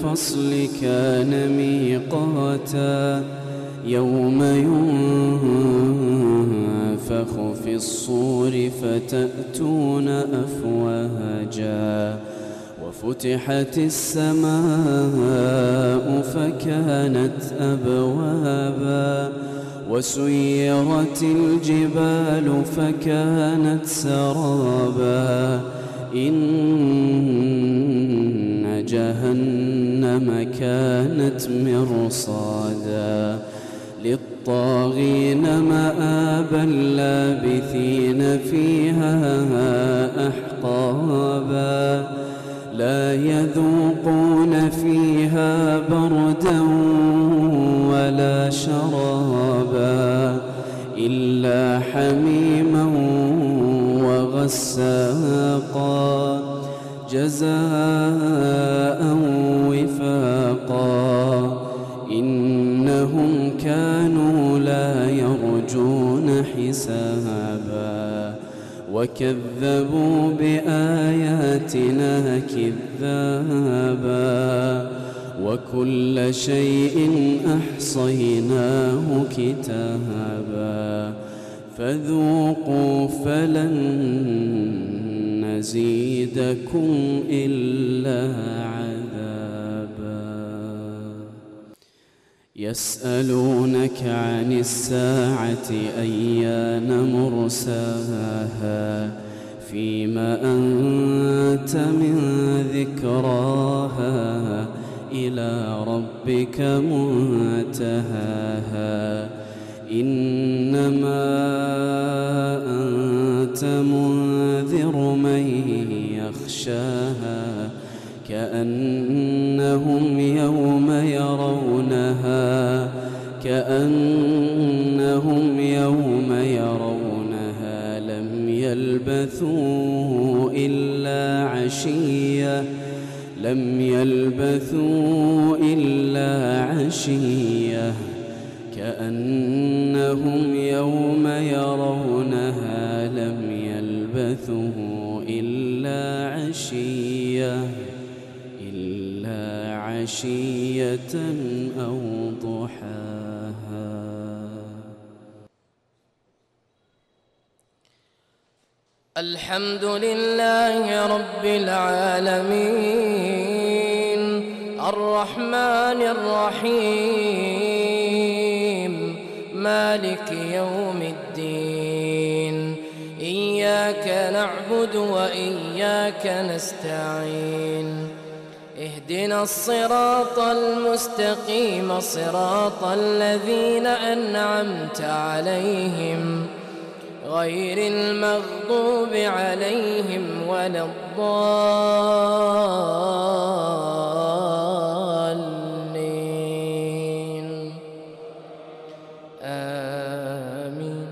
الفصل كان ميقاتا يوم ينفخ في الصور فتأتون أفواجا وفتحت السماء فكانت أبوابا وسيرت الجبال فكانت سرابا إن جهنم كانت مرصادا للطاغين مآبا لابثين فيها أحقابا لا يذوقون فيها بردا ولا شرابا إلا حميما وغساقا جزاء وفاقا إنهم كانوا لا يرجون حسابا وكذبوا بآياتنا كذابا وكل شيء أحصيناه كتابا فذوقوا فلن نزيدكم إلا عذابا يسألونك عن الساعة أيان مرساها فيما أنت من ذكراها إلى ربك منتهاها إنما أنت منذر من يخشاها كأنهم يوم يرونها لم يلبثوا إلا عشية كأنهم يوم يرونها لم يلبثوا إلا عشية أو ضحاها. الحمد لله رب العالمين الرحمن الرحيم مالك يوم الدين إياك نعبد وإياك نستعين اهدنا الصراط المستقيم صراط الذين أنعمت عليهم غير المغضوب عليهم ولا الضالين آمين.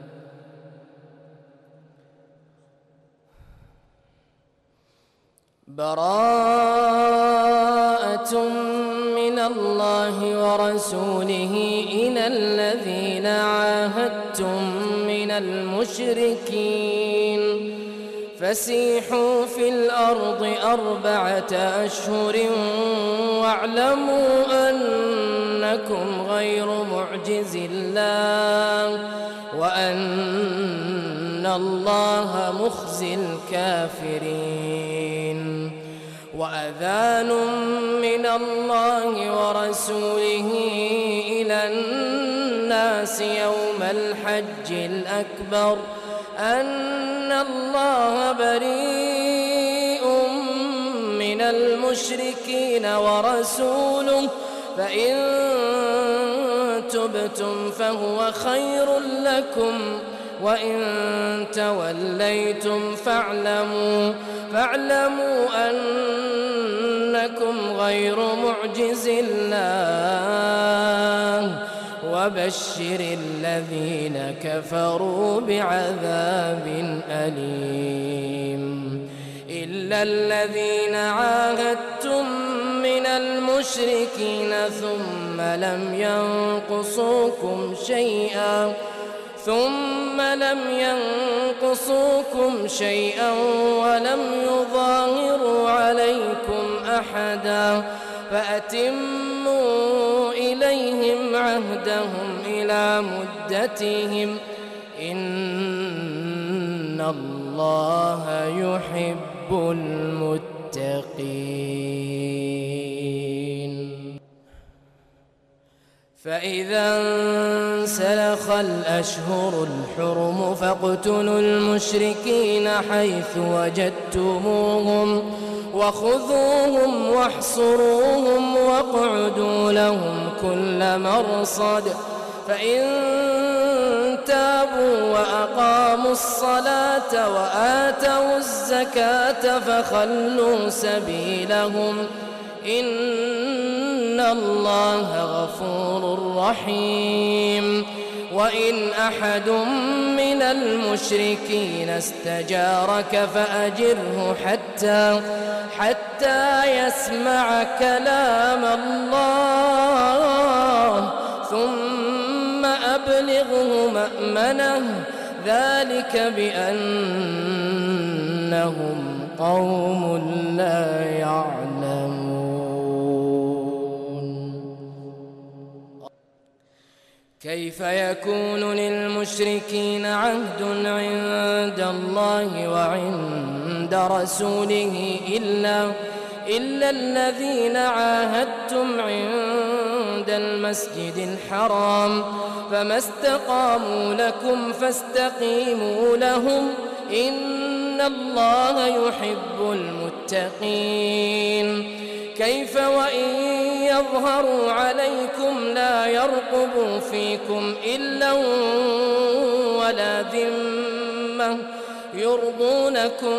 براءة من الله ورسوله إلى الذين عاهدتم من المشركين فسيحوا في الأرض 4 أشهر واعلموا أنكم غير معجز الله وأن الله مخزي الكافرين. وأذان من الله ورسوله إلى الناس يوم الحج الأكبر أن الله بريء من المشركين ورسوله فإن تبتم فهو خير لكم وإن توليتم فاعلموا أنكم غير معجز الله وبشر الذين كفروا بعذاب أليم. إلا الذين عاهدتم من المشركين ثم لم ينقصوكم شيئا ولم يظاهروا عليكم أحدا فأتموا إليهم عهدهم إلى مدتهم إن الله يحب المتقين. فإذا انسلخ الأشهر الحرم فاقتلوا المشركين حيث وجدتموهم وخذوهم واحصروهم واقعدوا لهم كل مرصد فإن تابوا وأقاموا الصلاة وآتوا الزكاة فخلوا سبيلهم إن الله غفور رحيم. وإن أحد من المشركين استجارك فأجره حتى يسمع كلام الله ثم أبلغه مأمنه ذلك بأنهم قوم لا يعلمون. كيف يكون للمشركين عهد عند الله وعند رسوله إلا الذين عاهدتم عند المسجد الحرام فما استقاموا لكم فاستقيموا لهم إن الله يحب المتقين. كيف وإن يظهروا عليكم لا يرقبوا فيكم إلا ولا ذمة يرضونكم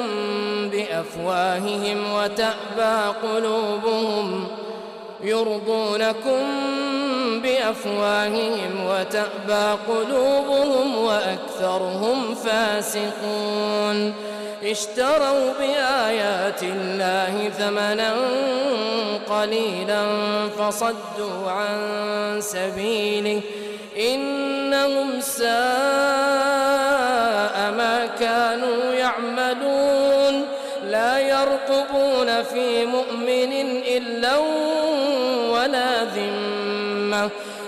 بأفواههم وتأبى قلوبهم وأكثرهم فاسقون. اشتروا بآيات الله ثمنا قليلا فصدوا عن سبيله إنهم ساء ما كانوا يعملون. لا يرقبون في مؤمن إلا ولا ذمة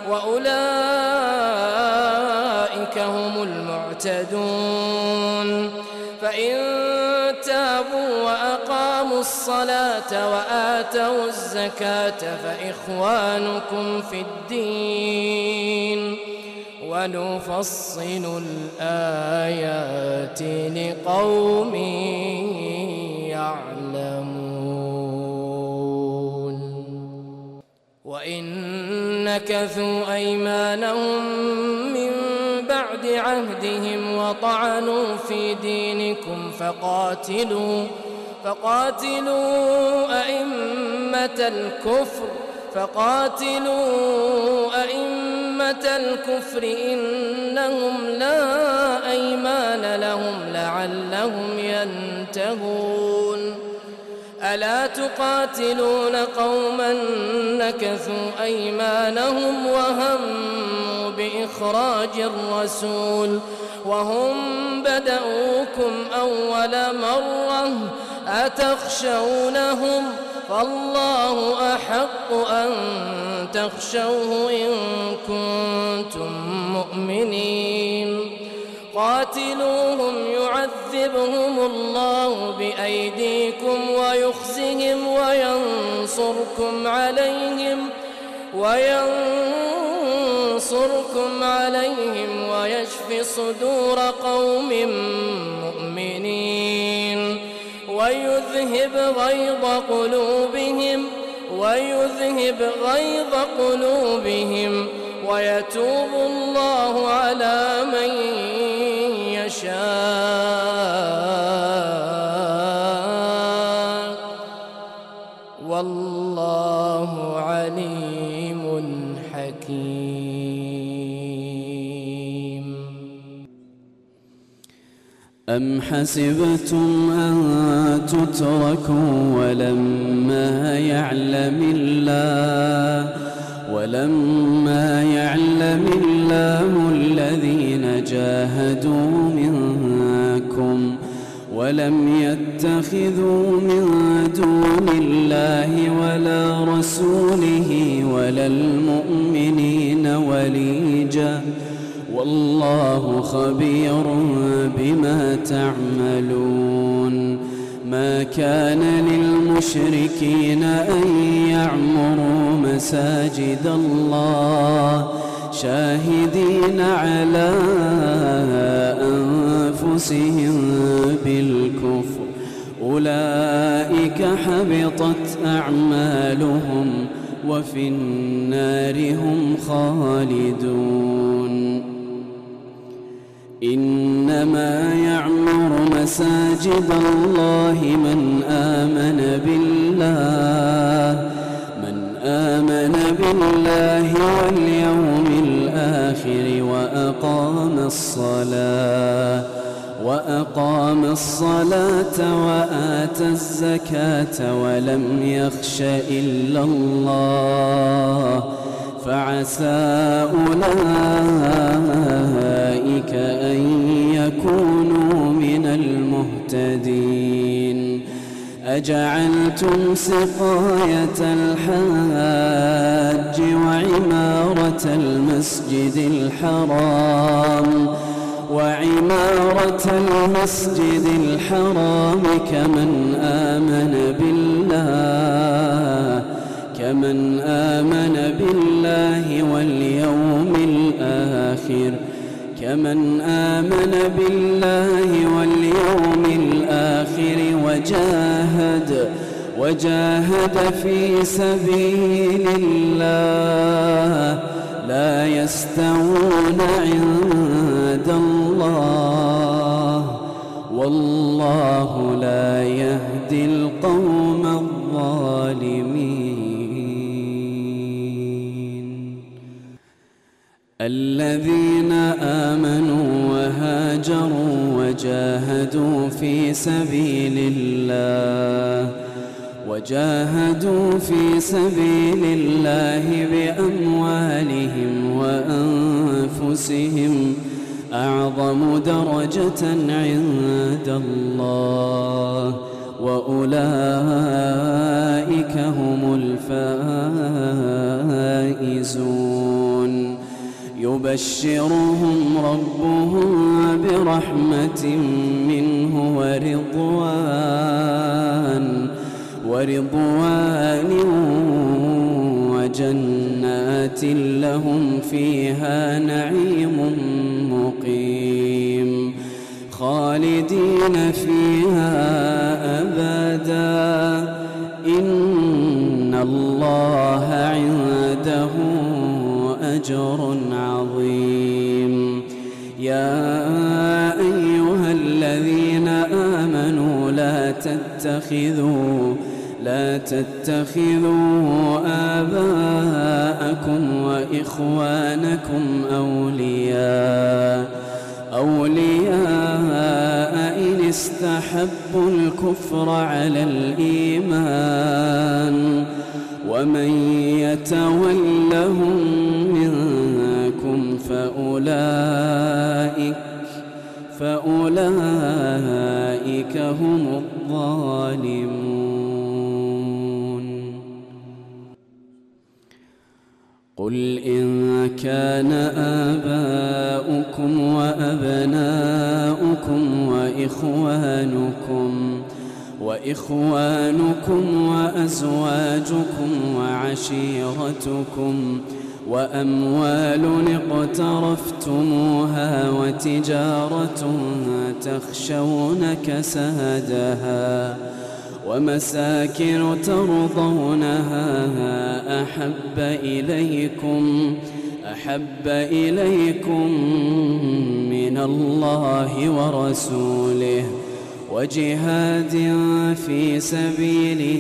وأولئك هم المعتدون. فإن تابوا وأقاموا الصلاة وآتوا الزكاة فإخوانكم في الدين ونفصل الآيات لقوم يعلمون. وإن نكثوا أيمانهم من بعد عهدهم وطعنوا في دينكم فقاتلوا أئمة الكفر إنهم لا أيمان لهم لعلهم ينتهون. ألا تقاتلون قوما نكثوا أيمانهم وهموا بإخراج الرسول وهم بدأوكم أول مرة أتخشونهم فالله أحق أن تخشوه إن كنتم مؤمنين. قاتلوهم يعذبهم الله بأيديكم ويخزهم وينصركم عليهم ويشف صدور قوم مؤمنين ويذهب غيظ قلوبهم ويتوب الله على من يشاء والله عليم حكيم. أم حسبتم أن تتركوا ولما يعلم الله الذين جاهدوا منكم ولم يتخذوا من دون الله ولا رسوله ولا المؤمنين وليجا والله خبير بما تعملون. ما كان للمشركين أن يعمروا مساجد الله شاهدين على أنفسهم بالكفر أولئك حبطت أعمالهم وفي النار هم خالدون. إنما يعمر مساجد الله من آمن بالله واليوم الآخر وأقام الصلاة وآتى الزكاة ولم يخش إلا الله فعسى أولئك أن يكونوا من المهتدين. أجعلتم سقاية الحاج وعمارة المسجد الحرام كمن آمن بالله واليوم الآخر وجاهد في سبيل الله لا يستوون عند الله والله لا يهدي القوم الظالمين. الذين آمنوا وهاجروا وجاهدوا في سبيل الله بأموالهم وأنفسهم أعظم درجة عند الله وأولئك هم الفائزون. يبشرهم ربهم برحمة منه ورضوان وجنات لهم فيها نعيم مقيم خالدين فيها أبدا إن الله عنده أجر عظيم. يا أيها الذين آمنوا لا تتخذوا آباءكم وإخوانكم أولياء إن استحبوا الكفر على الإيمان ومن يتولهم منكم فأولئك هم الظالمون. قل إن كان آباؤكم وأبناؤكم وإخوانكم وأزواجكم وعشيرتكم وأموال اقترفتموها وتجارة تخشون كسادها ومساكن ترضونها أحب إليكم من الله ورسوله وجهاد في سبيله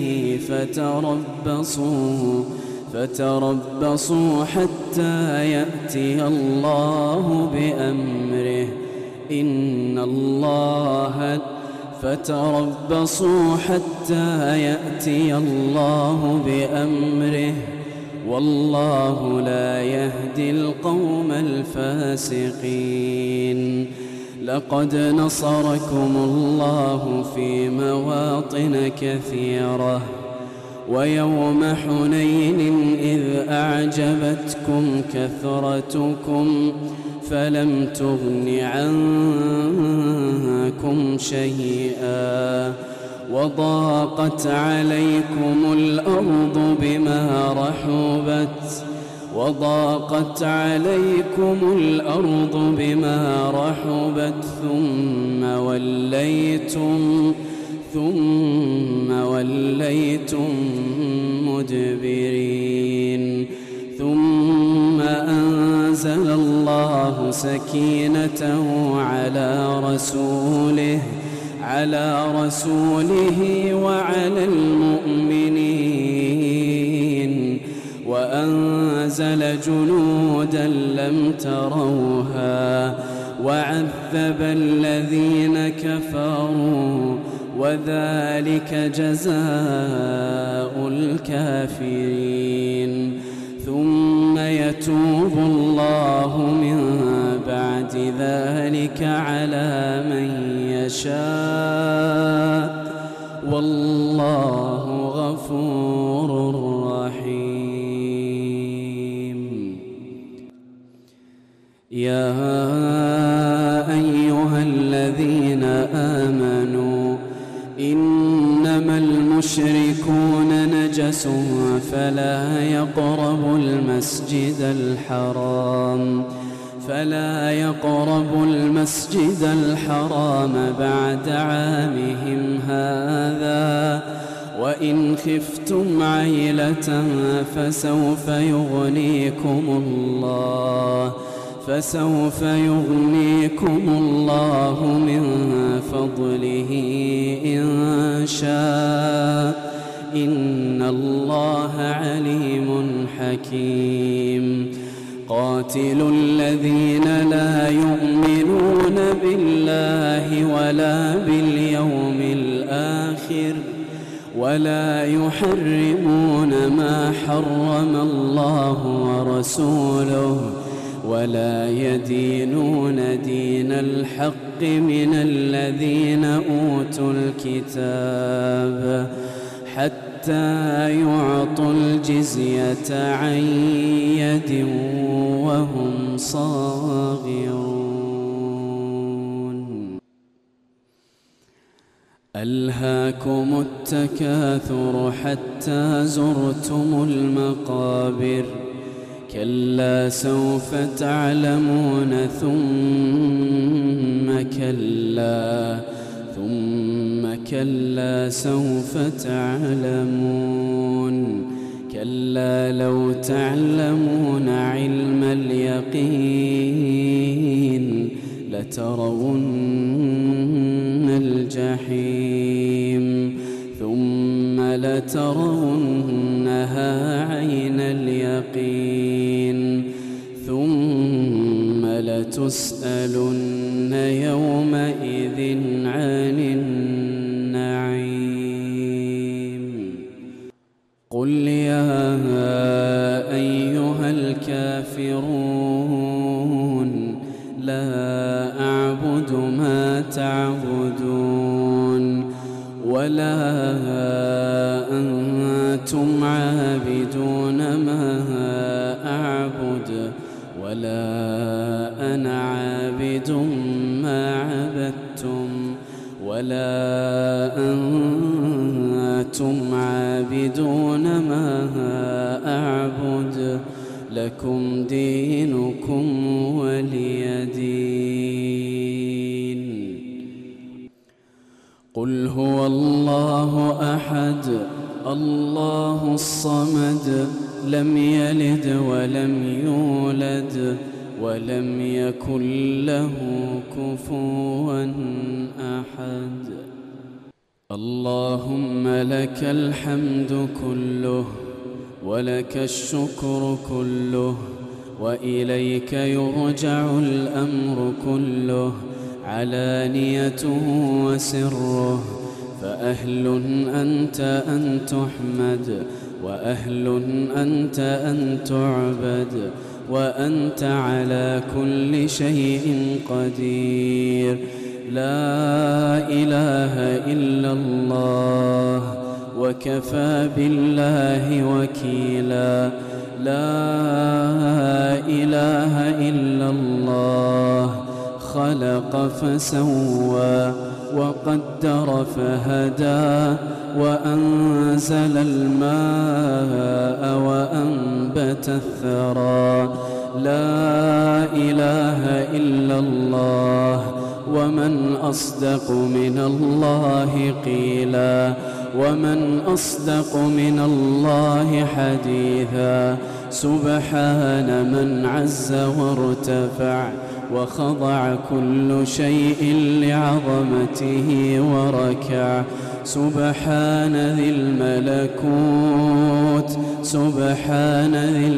فتربصوا حتى يأتي الله بأمره والله لا يهدي القوم الفاسقين. لقد نصركم الله في مواطن كثيرة ويوم حنين إذ أعجبتكم كثرتكم فلم تغن عنكم شيئا وضاقت عليكم الأرض بما رحبت ثم وليتم مدبرين ثم أنزل الله سكينته على رسوله وعلى المؤمنين وأنزل جنودا لم تروها وعذب الذين كفروا وذلك جزاء الكافرين ثم يتوب الله من بعد ذلك على من يشاء والله غفور رحيم. يا أيها الذين آمنوا إنما المشركون نجس فلا يقربوا المسجد الحرام بعد عامهم هذا وإن خفتم عيلة فسوف يغنيكم الله من فضله إن شاء إن الله عليم حكيم. قاتلوا الذين لا يؤمنون بالله ولا باليوم الآخر ولا يحرمون ما حرم الله ورسوله ولا يدينون دين الحق من الذين أوتوا الكتاب حتى يعطوا الجزية عن يد وهم صاغرون. ألهاكم التكاثر حتى زرتم المقابر كلا سوف تعلمون ثم كلا سوف تعلمون كلا لو تعلمون علم اليقين لترون الجحيم ثم لترونها عين اليقين ثم لتسألن يومئذ عن النعيم. قل يا أيها الكافرون لا أعبد ما تعبدون ولا أنتم عابدون ما أعبد ولا أنا عابد ما عبدتم ولا أنتم عابدون ما أعبد لكم دينكم ولي دين. قل هو الله أحد الله الصمد لم يلد ولم يولد ولم يكن له كفوا أحد. اللهم لك الحمد كله ولك الشكر كله وإليك يرجع الأمر كله علانيته وسره فأهل أنت أن تحمد وأهل أنت أن تعبد وأنت على كل شيء قدير. لا إله إلا الله وكفى بالله وكيلا. لا إله إلا الله خلق فسوى وقدر فهدى وأنزل الماء وأنبت الثرى. لا إله إلا الله ومن أصدق من الله قيلا ومن أصدق من الله حديثا. سبحان من عز وارتفع وخضع كل شيء لعظمته وركع. سبحان ذي الملكوت سبحان ذي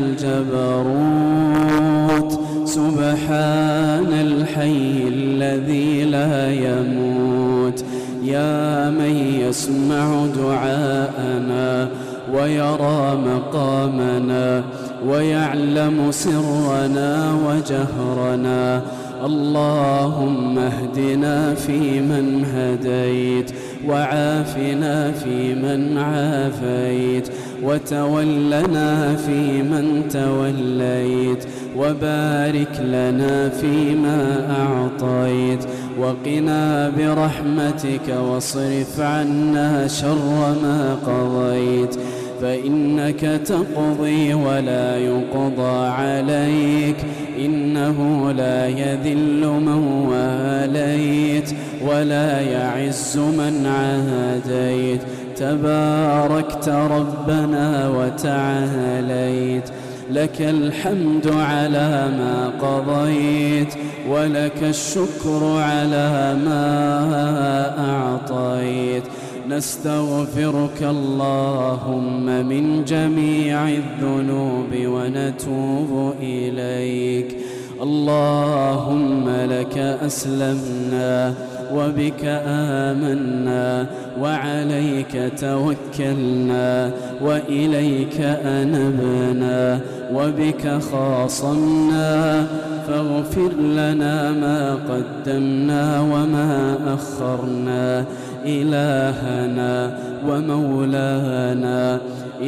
الجبروت سبحان الحي الذي لا يموت. يا من يسمع دعاءنا ويرى مقامنا ويعلم سرنا وجهرنا. اللهم اهدنا فيمن هديت وعافنا فيمن عافيت وتولنا فيمن توليت وبارك لنا فيما أعطيت وقنا برحمتك واصرف عنا شر ما قضيت. فإنك تقضي ولا يقضى عليك إنه لا يذل من واليت ولا يعز من عاديت. تباركت ربنا وتعاليت. لك الحمد على ما قضيت ولك الشكر على ما أعطيت. نستغفرك اللهم من جميع الذنوب ونتوب إليك. اللهم لك أسلمنا وبك آمنا وعليك توكلنا وإليك أنبنا وبك خاصمنا. فاغفر لنا ما قدمنا وما أخرنا. إلهنا ومولانا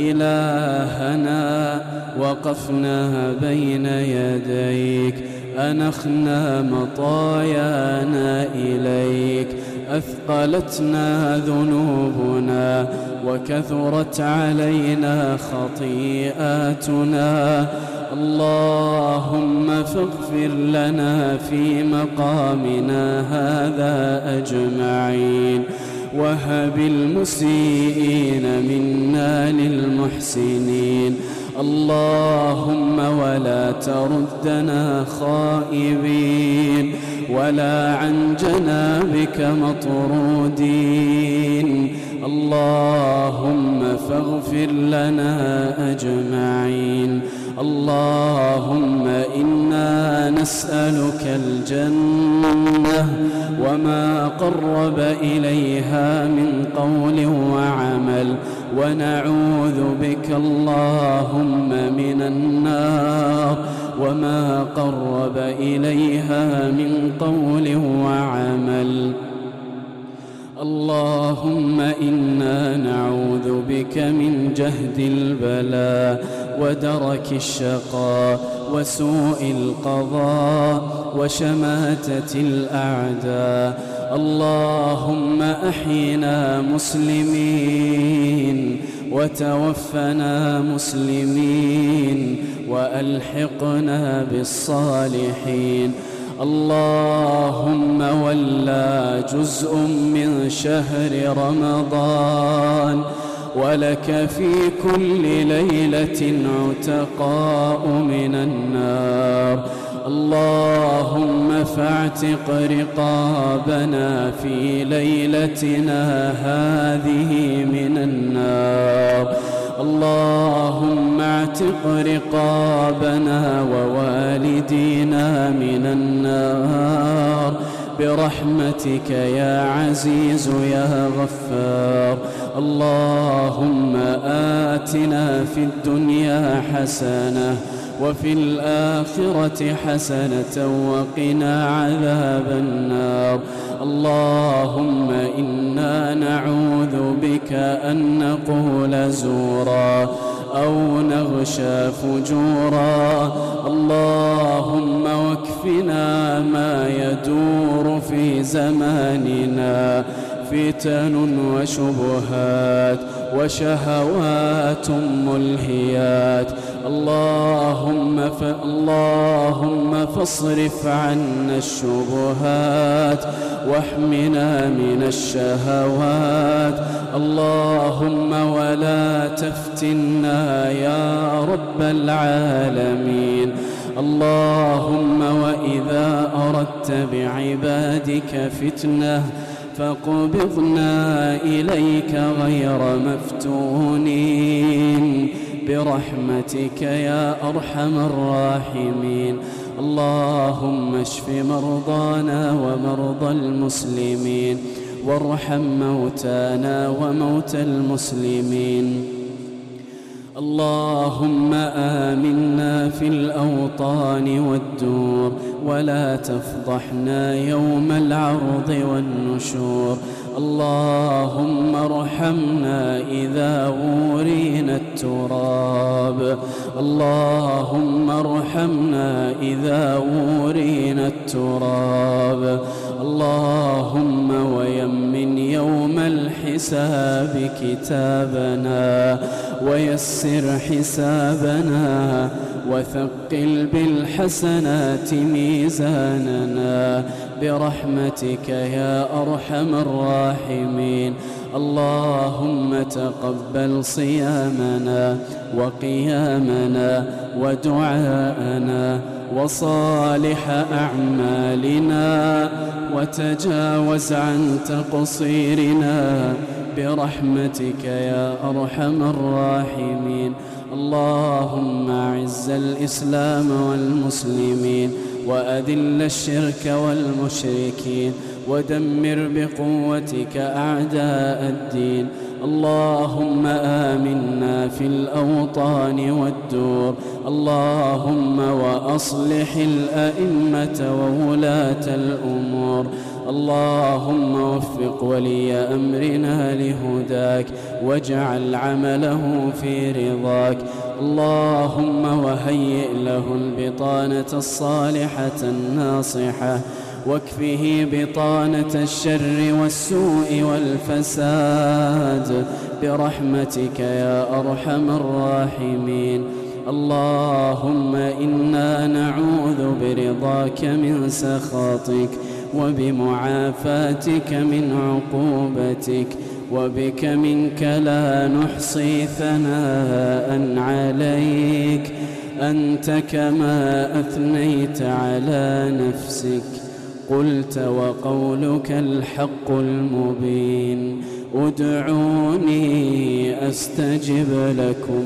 إلهنا وقفنا بين يديك أنخنا مطايانا إليك. أثقلتنا ذنوبنا وكثرت علينا خطيئاتنا. اللهم فاغفر لنا في مقامنا هذا أجمعين وهب المسيئين منا للمحسنين. اللهم ولا تردنا خائبين ولا عن جنابك مطرودين. اللهم فاغفر لنا أجمعين. اللهم إنا نسألك الجنة وما قرب إليها من قول وعمل ونعوذ بك اللهم من النار وما قرب إليها من قول وعمل. اللهم إنا نعوذ بك من جهد البلاء ودرك الشقاء وسوء القضاء وشماتة الأعداء. اللهم أحينا مسلمين وتوفنا مسلمين وألحقنا بالصالحين. اللهم ولى جزء من شهر رمضان ولك في كل ليلة عتقاء من النار. اللهم فاعتق رقابنا في ليلتنا هذه من النار. اللهم اعتق رقابنا ووالدينا من النار برحمتك يا عزيز يا غفار. اللهم آتنا في الدنيا حسنة وفي الآخرة حسنة وقنا عذاب النار. اللهم إنا نعوذ بك أن نقول زورا أو نغشى فجورا. اللهم واكفنا ما يدور في زماننا فتن وشبهات وشهوات ملهيات. اللهم فاصرف عنا الشبهات واحمنا من الشهوات. اللهم ولا تفتنا يا رب العالمين. اللهم وإذا أردت بعبادك فتنة فاقبضنا إليك غير مفتونين برحمتك يا أرحم الراحمين. اللهم اشف مرضانا ومرضى المسلمين وارحم موتانا وموتى المسلمين. اللهم آمنا في الأوطان والدور ولا تفضحنا يوم العرض والنشور. اللهم ارحمنا إذا ورينا التراب. اللهم ارحمنا إذا ورينا التراب. اللهم ويمن يوم الحساب كتابنا ويسر حسابنا وثقل بالحسنات ميزاننا برحمتك يا أرحم الراحمين. اللهم تقبل صيامنا وقيامنا ودعاءنا وصالح أعمالنا وتجاوز عن تقصيرنا برحمتك يا أرحم الراحمين. اللهم أعز الإسلام والمسلمين وأذل الشرك والمشركين ودمر بقوتك أعداء الدين. اللهم آمنا في الأوطان والدور. اللهم وأصلح الأئمة وولاة الأمور. اللهم وفق ولي أمرنا لهداك واجعل عمله في رضاك. اللهم وهيئ له البطانة الصالحة الناصحة واكفه بطانة الشر والسوء والفساد برحمتك يا أرحم الراحمين. اللهم إنا نعوذ برضاك من سخطك وبمعافاتك من عقوبتك وبك منك لا نحصي ثناء عليك أنت كما أثنيت على نفسك. قلت وقولك الحق المبين ادعوني أستجب لكم.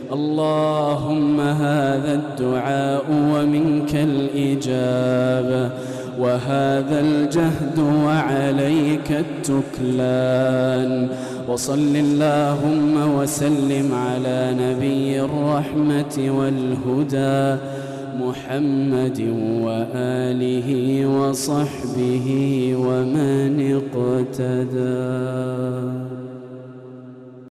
اللهم هذا الدعاء ومنك الإجابة وهذا الجهد وعليك التكلان. وصل اللهم وسلم على نبي الرحمة والهدى محمد وآله وصحبه ومن اقتدى.